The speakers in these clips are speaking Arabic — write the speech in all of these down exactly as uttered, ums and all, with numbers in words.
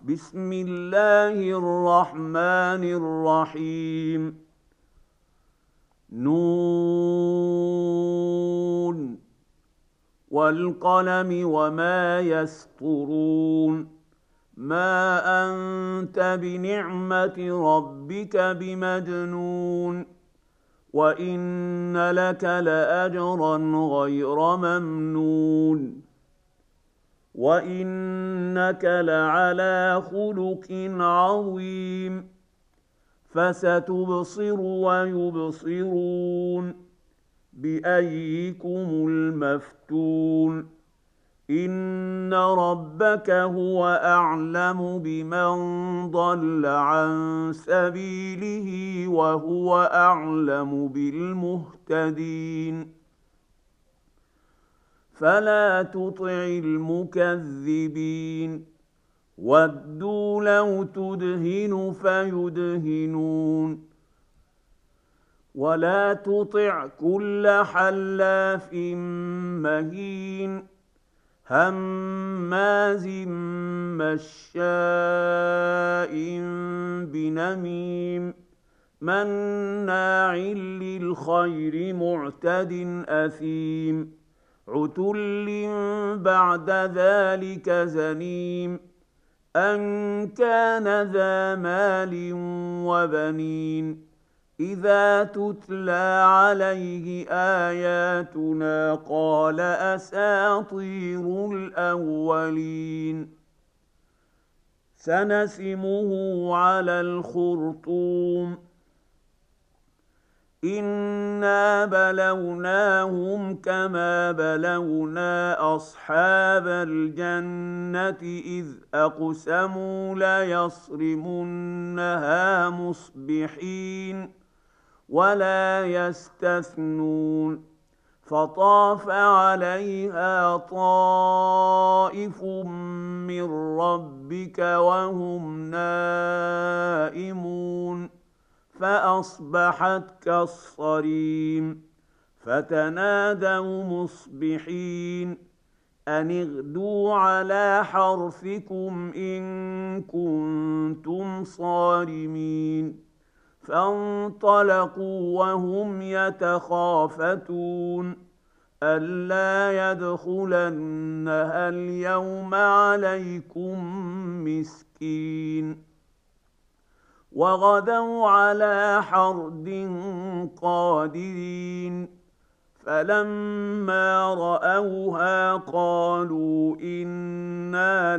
بسم الله الرحمن الرحيم. نون والقلم وما يسطرون. ما أنت بنعمة ربك بمجنون، وإن لك لأجرا غير ممنون، وإنك لعلى خلق عظيم. فستبصر ويبصرون بأيكم المفتون. إن ربك هو أعلم بمن ضل عن سبيله وهو أعلم بالمهتدين. فلا تطع المكذبين، ودوا لو تدهن فيدهنون. ولا تطع كل حلاف مهين هماز مشاء بنميم مناع للخير معتد أثيم عتل بعد ذلك زنيم أن كان ذا مال وبنين. إذا تتلى عليه آياتنا قال أساطير الأولين. سنسمه على الخرطوم. إنا بلوناهم كما بلونا أصحاب الجنة إذ أقسموا ليصرمنها مصبحين ولا يستثنون. فطاف عليها طائف من ربك وهم نائمون فأصبحت كالصريم. فتنادوا مصبحين أن اغدوا على حرثكم إن كنتم صارمين. فانطلقوا وهم يتخافتون ألا يدخلنها اليوم عليكم مسكين. وغدوا على حرد قادرين فلما رأوها قالوا إنا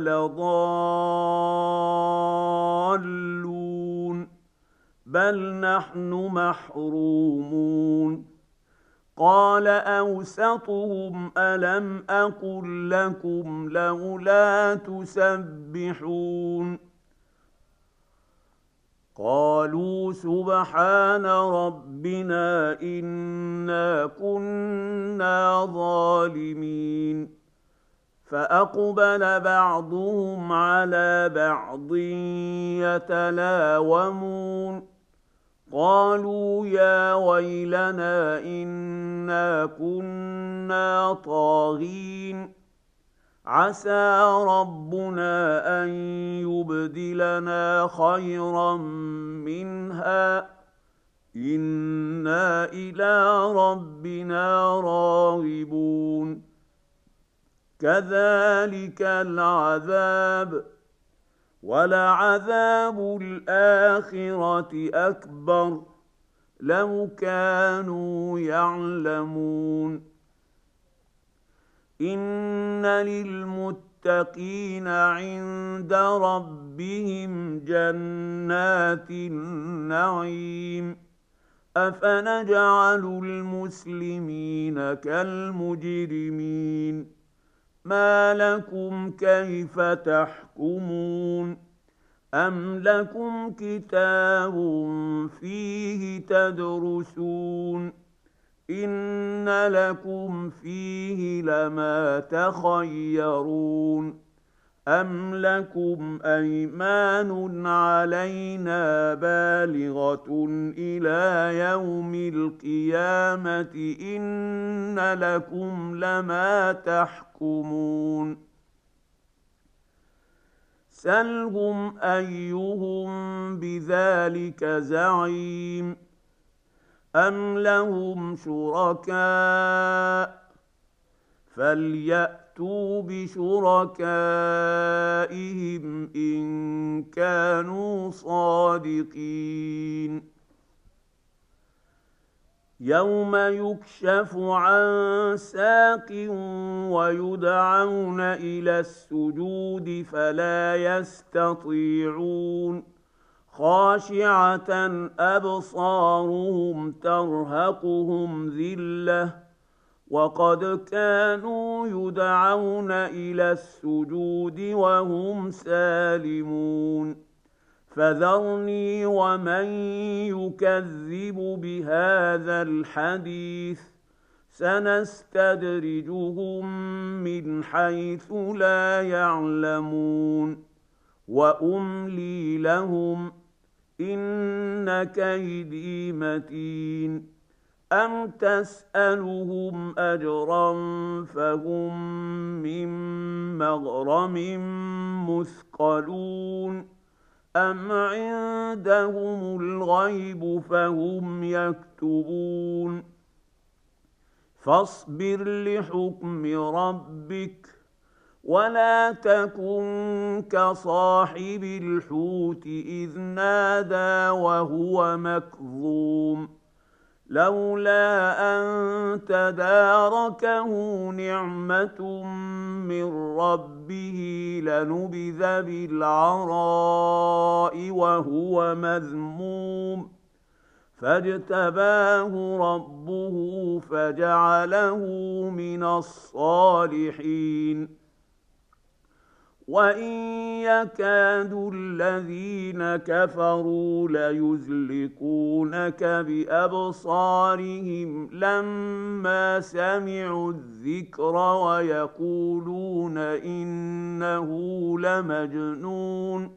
لضالون بل نحن محرومون. قال أوسطهم ألم أقل لكم لولا تسبحون. قالوا سبحان ربنا إنا كنا ظالمين. فأقبل بعضهم على بعض يتلاومون قالوا يا ويلنا إنا كنا طاغين عسى ربنا أن يبدلنا خيرا منها إنا إلى ربنا راغبون. كذلك العذاب ولعذاب الآخرة أكبر لو كانوا يعلمون. إن للمتقين عند ربهم جنات النعيم. أفنجعل المسلمين كالمجرمين ما لكم كيف تحكمون. أم لكم كتاب فيه تدرسون إن لكم فيه لما تخيرون. أم لكم أيمان علينا بالغة إلى يوم القيامة إن لكم لما تحكمون. سلهم أيهم بذلك زعيم أم لهم شركاء فليأتوا بشركائهم إن كانوا صادقين يوم يكشف عن ساق ويدعون إلى السجود فلا يستطيعون خاشعة أبصارهم ترهقهم ذلة وقد كانوا يدعون إلى السجود وهم سالمون فذرني ومن يكذب بهذا الحديث سنستدرجهم من حيث لا يعلمون وأملي لهم إن كيدي متين أم تسألهم أجرا فهم من مغرم مثقلون أم عندهم الغيب فهم يكتبون فاصبر لحكم ربك ولا تكن كصاحب الحوت إذ نادى وهو مكظوم لولا أن تداركه نعمة من ربه لنبذ بالعراء وهو مذموم فاجتباه ربه فجعله من الصالحين وإن يكاد الذين كفروا ليزلقونك بأبصارهم لما سمعوا الذكر ويقولون إنه لمجنون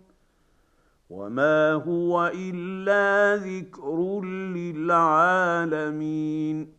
وما هو إلا ذكر للعالمين